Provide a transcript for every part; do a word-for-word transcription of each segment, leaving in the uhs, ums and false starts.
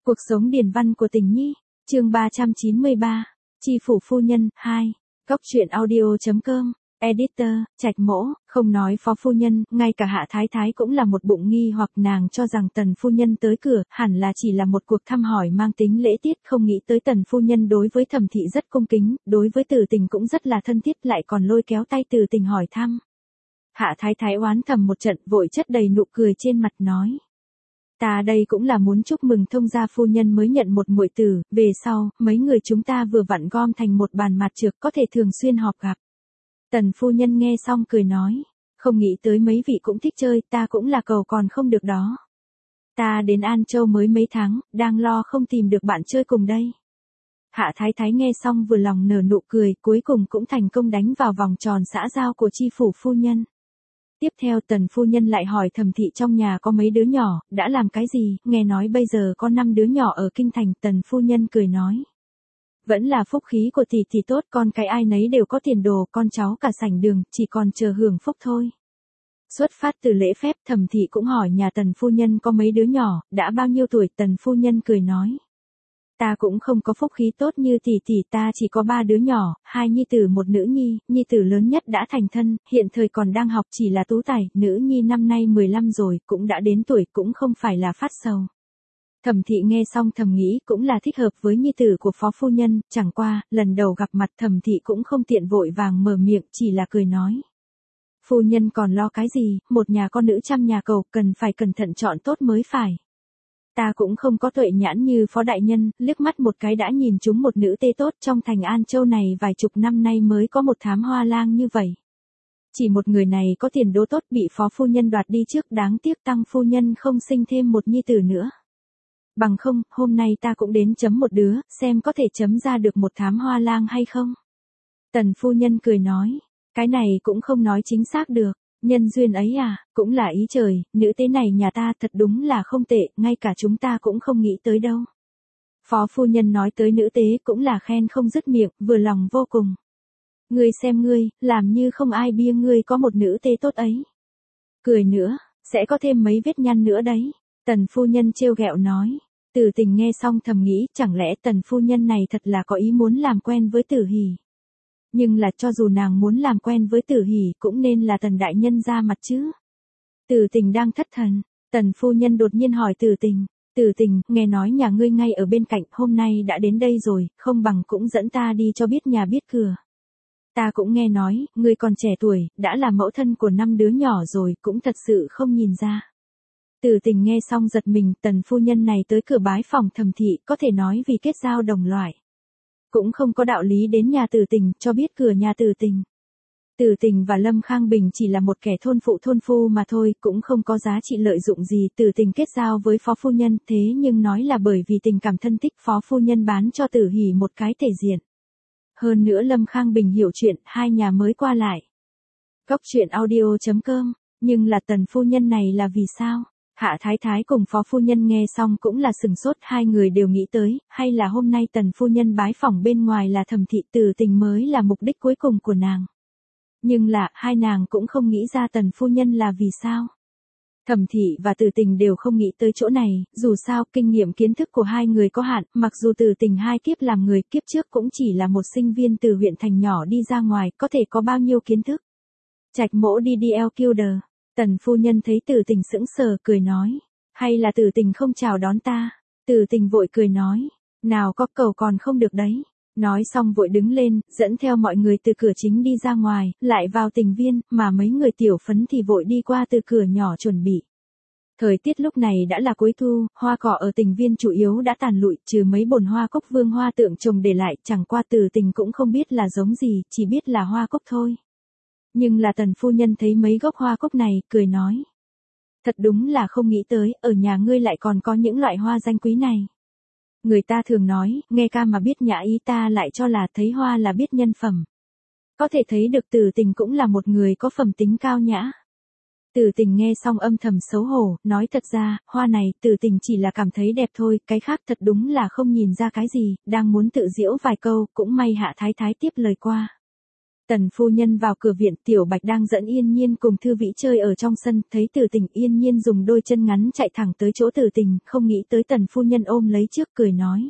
Cuộc sống điển văn của Tình Nhi, chương ba trăm chín mươi ba, Chi phủ phu nhân, hai, Góc truyện audio.com, Editor, Trạch Mỗ, không nói phó phu nhân, ngay cả Hạ Thái Thái cũng là một bụng nghi hoặc nàng cho rằng Tần phu nhân tới cửa, hẳn là chỉ là một cuộc thăm hỏi mang tính lễ tiết, không nghĩ tới Tần phu nhân đối với Thẩm Thị rất cung kính, đối với Từ Tình cũng rất là thân thiết, lại còn lôi kéo tay Từ Tình hỏi thăm. Hạ Thái Thái oán thầm một trận, vội chất đầy nụ cười trên mặt nói. Ta đây cũng là muốn chúc mừng thông gia phu nhân mới nhận một muội tử, về sau, mấy người chúng ta vừa vặn gom thành một bàn mặt trược có thể thường xuyên họp gặp. Tần phu nhân nghe xong cười nói, không nghĩ tới mấy vị cũng thích chơi, ta cũng là cầu còn không được đó. Ta đến An Châu mới mấy tháng, đang lo không tìm được bạn chơi cùng đây. Hạ Thái Thái nghe xong vừa lòng nở nụ cười, cuối cùng cũng thành công đánh vào vòng tròn xã giao của chi phủ phu nhân. Tiếp theo Tần phu nhân lại hỏi Thẩm Thị trong nhà có mấy đứa nhỏ, đã làm cái gì, nghe nói bây giờ có năm đứa nhỏ ở kinh thành. Tần phu nhân cười nói. Vẫn là phúc khí của tỷ tỷ tốt, con cái ai nấy đều có tiền đồ, con cháu cả sảnh đường, chỉ còn chờ hưởng phúc thôi. Xuất phát từ lễ phép, Thẩm Thị cũng hỏi nhà Tần phu nhân có mấy đứa nhỏ, đã bao nhiêu tuổi. Tần phu nhân cười nói. Ta cũng không có phúc khí tốt như tỷ tỷ, ta chỉ có ba đứa nhỏ, hai nhi tử một nữ nhi, nhi tử lớn nhất đã thành thân, hiện thời còn đang học chỉ là tú tài, nữ nhi năm nay mười lăm rồi, cũng đã đến tuổi, cũng không phải là phát sầu. Thẩm Thị nghe xong thầm nghĩ cũng là thích hợp với nhi tử của phó phu nhân, chẳng qua, lần đầu gặp mặt Thẩm Thị cũng không tiện vội vàng mở miệng, chỉ là cười nói. Phu nhân còn lo cái gì, một nhà con nữ trăm nhà cầu, cần phải cẩn thận chọn tốt mới phải. Ta cũng không có tuệ nhãn như phó đại nhân, liếc mắt một cái đã nhìn chúng một nữ tê tốt trong thành An Châu này vài chục năm nay mới có một thám hoa lang như vậy. Chỉ một người này có tiền đồ tốt bị phó phu nhân đoạt đi trước, đáng tiếc tăng phu nhân không sinh thêm một nhi tử nữa. Bằng không, hôm nay ta cũng đến chấm một đứa, xem có thể chấm ra được một thám hoa lang hay không. Tần phu nhân cười nói, cái này cũng không nói chính xác được. Nhân duyên ấy à, cũng là ý trời, nữ tế này nhà ta thật đúng là không tệ, ngay cả chúng ta cũng không nghĩ tới đâu. Phó phu nhân nói tới nữ tế cũng là khen không dứt miệng, vừa lòng vô cùng. Ngươi xem ngươi, làm như không ai bia ngươi có một nữ tế tốt ấy. Cười nữa, sẽ có thêm mấy vết nhăn nữa đấy. Tần phu nhân trêu ghẹo nói. Từ Tình nghe xong thầm nghĩ, chẳng lẽ tần phu nhân này thật là có ý muốn làm quen với Tử Hỷ. Nhưng là cho dù nàng muốn làm quen với Tử Hỷ cũng nên là Tần đại nhân ra mặt chứ. Từ Tình đang thất thần, Tần phu nhân đột nhiên hỏi Từ Tình, Từ Tình, nghe nói nhà ngươi ngay ở bên cạnh, hôm nay đã đến đây rồi, không bằng cũng dẫn ta đi cho biết nhà biết cửa. Ta cũng nghe nói, ngươi còn trẻ tuổi, đã là mẫu thân của năm đứa nhỏ rồi, cũng thật sự không nhìn ra. Từ Tình nghe xong giật mình, Tần phu nhân này tới cửa bái phòng Thẩm Thị, có thể nói vì kết giao đồng loại. Cũng không có đạo lý đến nhà Từ Tình, cho biết cửa nhà Từ Tình. Từ Tình và Lâm Khang Bình chỉ là một kẻ thôn phụ thôn phu mà thôi, cũng không có giá trị lợi dụng gì. Từ Tình kết giao với phó phu nhân, thế nhưng nói là bởi vì tình cảm thân thích, phó phu nhân bán cho Tử Hỷ một cái thể diện. Hơn nữa Lâm Khang Bình hiểu chuyện, hai nhà mới qua lại. Góc truyện audio.com, nhưng là Tần phu nhân này là vì sao? Hạ Thái Thái cùng phó phu nhân nghe xong cũng là sừng sốt, hai người đều nghĩ tới, hay là hôm nay Tần phu nhân bái phỏng bên ngoài là Thẩm Thị, Từ Tình mới là mục đích cuối cùng của nàng. Nhưng là, hai nàng cũng không nghĩ ra Tần phu nhân là vì sao. Thẩm Thị và Từ Tình đều không nghĩ tới chỗ này, dù sao, kinh nghiệm kiến thức của hai người có hạn, mặc dù Từ Tình hai kiếp làm người, kiếp trước cũng chỉ là một sinh viên từ huyện thành nhỏ đi ra ngoài, có thể có bao nhiêu kiến thức. Trạch Mỗ đi đi eo kiêu đờ. Tần phu nhân thấy Từ Tình sững sờ, cười nói, hay là Từ Tình không chào đón ta? Từ Tình vội cười nói, nào có cầu còn không được đấy. Nói xong vội đứng lên, dẫn theo mọi người từ cửa chính đi ra ngoài, lại vào Tình viên, mà mấy người tiểu phấn thì vội đi qua từ cửa nhỏ chuẩn bị. Thời tiết lúc này đã là cuối thu, hoa cỏ ở Tình viên chủ yếu đã tàn lụi, trừ mấy bồn hoa cúc vương hoa tượng trồng để lại, chẳng qua Từ Tình cũng không biết là giống gì, chỉ biết là hoa cúc thôi. Nhưng là Tần phu nhân thấy mấy gốc hoa cúc này, cười nói. Thật đúng là không nghĩ tới, ở nhà ngươi lại còn có những loại hoa danh quý này. Người ta thường nói, nghe ca mà biết nhã ý, ta lại cho là thấy hoa là biết nhân phẩm. Có thể thấy được Từ Tình cũng là một người có phẩm tính cao nhã. Từ Tình nghe xong âm thầm xấu hổ, nói thật ra, hoa này, Từ Tình chỉ là cảm thấy đẹp thôi, cái khác thật đúng là không nhìn ra cái gì, đang muốn tự giễu vài câu, cũng may Hạ Thái Thái tiếp lời qua. Tần phu nhân vào cửa viện, Tiểu Bạch đang dẫn Yên Nhiên cùng Thư Vĩ chơi ở trong sân, thấy Từ Tình. Yên Nhiên dùng đôi chân ngắn chạy thẳng tới chỗ Từ Tình, không nghĩ tới Tần phu nhân ôm lấy trước cười nói.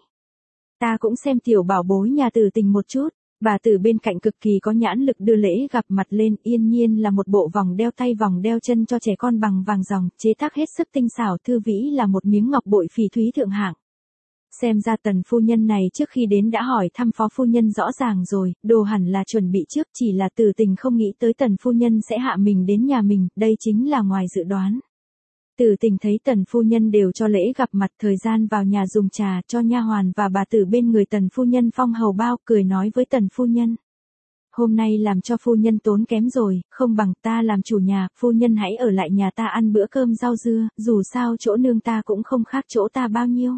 Ta cũng xem tiểu bảo bối nhà Từ Tình một chút. Bà Từ bên cạnh cực kỳ có nhãn lực đưa lễ gặp mặt lên. Yên Nhiên là một bộ vòng đeo tay vòng đeo chân cho trẻ con bằng vàng ròng, chế tác hết sức tinh xảo. Thư Vĩ là một miếng ngọc bội phỉ thúy thượng hạng. Xem ra Tần phu nhân này trước khi đến đã hỏi thăm phó phu nhân rõ ràng rồi, đồ hẳn là chuẩn bị trước, chỉ là Từ Tình không nghĩ tới Tần phu nhân sẽ hạ mình đến nhà mình, đây chính là ngoài dự đoán. Từ Tình thấy Tần phu nhân đều cho lễ gặp mặt, thời gian vào nhà dùng trà cho nha hoàn và bà tử bên người Tần phu nhân phong hầu bao, cười nói với Tần phu nhân. Hôm nay làm cho phu nhân tốn kém rồi, không bằng ta làm chủ nhà, phu nhân hãy ở lại nhà ta ăn bữa cơm rau dưa, dù sao chỗ nương ta cũng không khác chỗ ta bao nhiêu.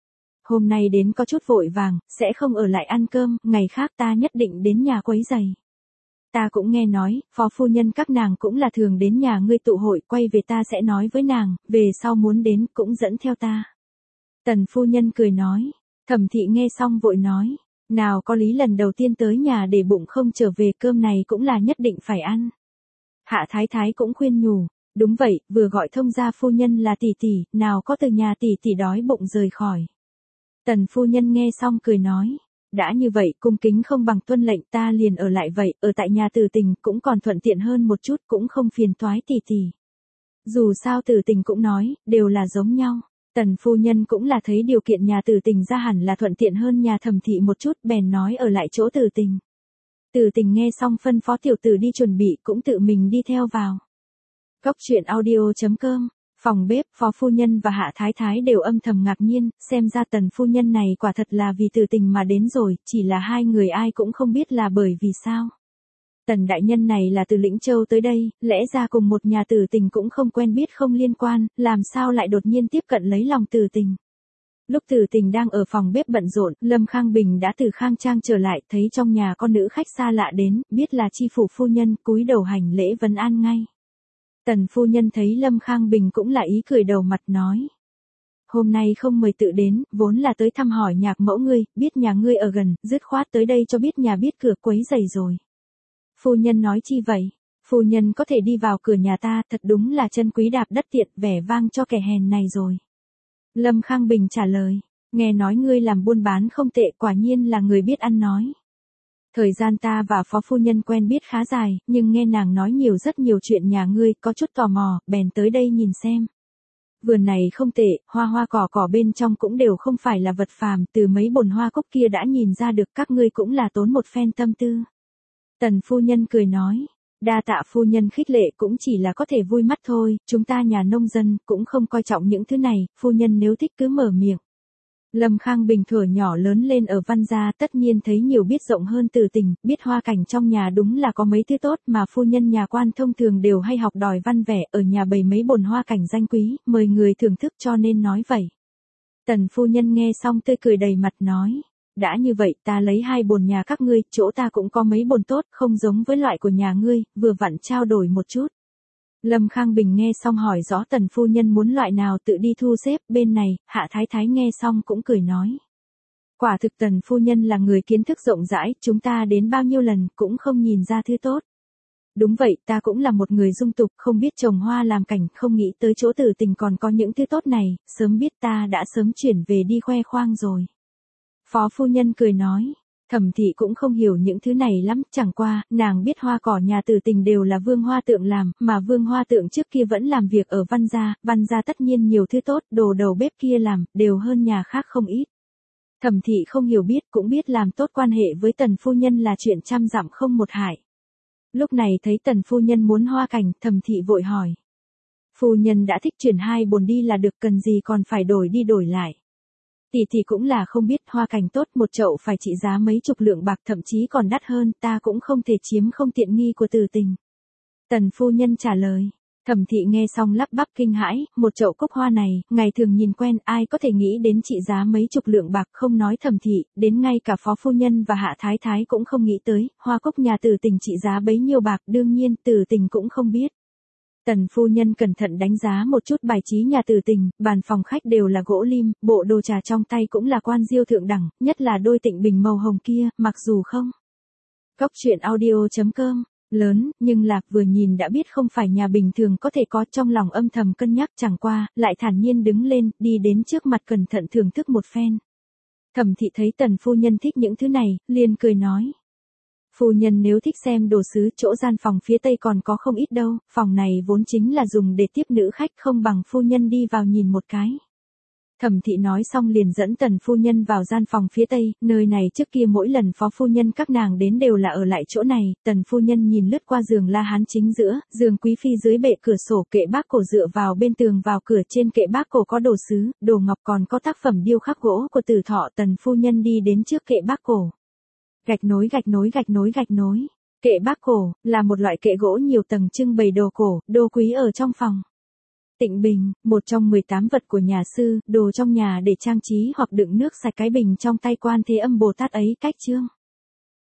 Hôm nay đến có chút vội vàng, sẽ không ở lại ăn cơm, ngày khác ta nhất định đến nhà quấy giày. Ta cũng nghe nói, phó phu nhân các nàng cũng là thường đến nhà ngươi tụ hội, quay về ta sẽ nói với nàng, về sau muốn đến cũng dẫn theo ta. Tần phu nhân cười nói, Thẩm Thị nghe xong vội nói, nào có lý lần đầu tiên tới nhà để bụng không trở về, cơm này cũng là nhất định phải ăn. Hạ Thái Thái cũng khuyên nhủ, đúng vậy, vừa gọi thông gia phu nhân là tỷ tỷ, nào có từ nhà tỷ tỷ đói bụng rời khỏi. Tần phu nhân nghe xong cười nói, đã như vậy cung kính không bằng tuân lệnh, ta liền ở lại vậy, ở tại nhà Từ Tình cũng còn thuận tiện hơn một chút, cũng không phiền toái tỷ tỷ. Dù sao Từ Tình cũng nói, đều là giống nhau. Tần phu nhân cũng là thấy điều kiện nhà Từ Tình ra hẳn là thuận tiện hơn nhà Thẩm Thị một chút, bèn nói ở lại chỗ Từ Tình. Từ Tình nghe xong phân phó tiểu tử đi chuẩn bị, cũng tự mình đi theo vào. Góc truyện audio chấm com. Phòng bếp, phó phu nhân và Hạ Thái Thái đều âm thầm ngạc nhiên, xem ra Tần phu nhân này quả thật là vì Từ Tình mà đến rồi, chỉ là hai người ai cũng không biết là bởi vì sao. Tần đại nhân này là từ Lĩnh Châu tới đây, lẽ ra cùng một nhà Từ Tình cũng không quen biết không liên quan, làm sao lại đột nhiên tiếp cận lấy lòng Từ Tình. Lúc Từ Tình đang ở phòng bếp bận rộn, Lâm Khang Bình đã từ Khang Trang trở lại, thấy trong nhà con nữ khách xa lạ đến, biết là chi phủ phu nhân, cúi đầu hành lễ vấn an ngay. Tần phu nhân thấy Lâm Khang Bình cũng là ý cười đầu mặt nói. Hôm nay không mời tự đến, vốn là tới thăm hỏi nhạc mẫu ngươi, biết nhà ngươi ở gần, dứt khoát tới đây cho biết nhà biết cửa quấy giày rồi. Phu nhân nói chi vậy? Phu nhân có thể đi vào cửa nhà ta, thật đúng là chân quý đạp đất tiện, vẻ vang cho kẻ hèn này rồi. Lâm Khang Bình trả lời, nghe nói ngươi làm buôn bán không tệ, quả nhiên là người biết ăn nói. Thời gian ta và phó phu nhân quen biết khá dài, nhưng nghe nàng nói nhiều rất nhiều chuyện nhà ngươi, có chút tò mò, bèn tới đây nhìn xem. Vườn này không tệ, hoa hoa cỏ cỏ bên trong cũng đều không phải là vật phàm, từ mấy bồn hoa cúc kia đã nhìn ra được các ngươi cũng là tốn một phen tâm tư. Tần phu nhân cười nói, đa tạ phu nhân khích lệ, cũng chỉ là có thể vui mắt thôi, chúng ta nhà nông dân cũng không coi trọng những thứ này, phu nhân nếu thích cứ mở miệng. Lâm Khang Bình thuở nhỏ lớn lên ở Văn gia, tất nhiên thấy nhiều biết rộng hơn Từ Tình, biết hoa cảnh trong nhà đúng là có mấy thứ tốt mà phu nhân nhà quan thông thường đều hay học đòi văn vẻ, ở nhà bày mấy bồn hoa cảnh danh quý, mời người thưởng thức cho nên nói vậy. Tần phu nhân nghe xong tươi cười đầy mặt nói, đã như vậy ta lấy hai bồn nhà các ngươi, chỗ ta cũng có mấy bồn tốt, không giống với loại của nhà ngươi, vừa vặn trao đổi một chút. Lâm Khang Bình nghe xong hỏi rõ Tần phu nhân muốn loại nào tự đi thu xếp, bên này, Hạ Thái Thái nghe xong cũng cười nói. Quả thực Tần phu nhân là người kiến thức rộng rãi, chúng ta đến bao nhiêu lần cũng không nhìn ra thứ tốt. Đúng vậy, ta cũng là một người dung tục, không biết trồng hoa làm cảnh, không nghĩ tới chỗ Từ Tình còn có những thứ tốt này, sớm biết ta đã sớm chuyển về đi khoe khoang rồi. Phó phu nhân cười nói. Thẩm Thị cũng không hiểu những thứ này lắm, chẳng qua, nàng biết hoa cỏ nhà Từ Tình đều là Vương Hoa Tượng làm, mà Vương Hoa Tượng trước kia vẫn làm việc ở Văn gia, Văn gia tất nhiên nhiều thứ tốt, đồ đầu bếp kia làm, đều hơn nhà khác không ít. Thẩm Thị không hiểu biết, cũng biết làm tốt quan hệ với Tần phu nhân là chuyện trăm dặm không một hại. Lúc này thấy Tần phu nhân muốn hoa cảnh, Thẩm Thị vội hỏi. Phu nhân đã thích chuyển hai bồn đi là được, cần gì còn phải đổi đi đổi lại. Tỷ tỷ cũng là không biết, hoa cảnh tốt một chậu phải trị giá mấy chục lượng bạc, thậm chí còn đắt hơn, ta cũng không thể chiếm không tiện nghi của Từ Tình. Tần phu nhân trả lời. Thẩm Thị nghe xong lắp bắp kinh hãi, một chậu cúc hoa này, ngày thường nhìn quen, ai có thể nghĩ đến trị giá mấy chục lượng bạc, không nói Thẩm Thị, đến ngay cả phó phu nhân và Hạ Thái Thái cũng không nghĩ tới, hoa cúc nhà Từ Tình trị giá bấy nhiêu bạc, đương nhiên Từ Tình cũng không biết. Tần phu nhân cẩn thận đánh giá một chút bài trí nhà Từ Tình, bàn phòng khách đều là gỗ lim, bộ đồ trà trong tay cũng là quan diêu thượng đẳng, nhất là đôi tịnh bình màu hồng kia, mặc dù không Góc truyện audio.com, lớn, nhưng Lạc vừa nhìn đã biết không phải nhà bình thường có thể có, trong lòng âm thầm cân nhắc, chẳng qua, lại thản nhiên đứng lên, đi đến trước mặt cẩn thận thưởng thức một phen. Thẩm Thị thấy Tần phu nhân thích những thứ này, liền cười nói. Phu nhân nếu thích xem đồ sứ, chỗ gian phòng phía tây còn có không ít đâu, phòng này vốn chính là dùng để tiếp nữ khách, không bằng phu nhân đi vào nhìn một cái. Thẩm Thị nói xong liền dẫn Tần phu nhân vào gian phòng phía tây, nơi này trước kia mỗi lần phó phu nhân các nàng đến đều là ở lại chỗ này. Tần phu nhân nhìn lướt qua giường la hán chính giữa, giường quý phi dưới bệ cửa sổ, kệ bác cổ dựa vào bên tường, vào cửa trên kệ bác cổ có đồ sứ, đồ ngọc, còn có tác phẩm điêu khắc gỗ của Tử Thọ. Tần phu nhân đi đến trước kệ bác cổ. Gạch nối gạch nối gạch nối gạch nối. Kệ bác cổ là một loại kệ gỗ nhiều tầng trưng bày đồ cổ, đồ quý ở trong phòng. Tịnh bình, một trong mười tám vật của nhà sư, đồ trong nhà để trang trí hoặc đựng nước sạch. Cái bình trong tay Quan Thế Âm Bồ Tát ấy cách trương.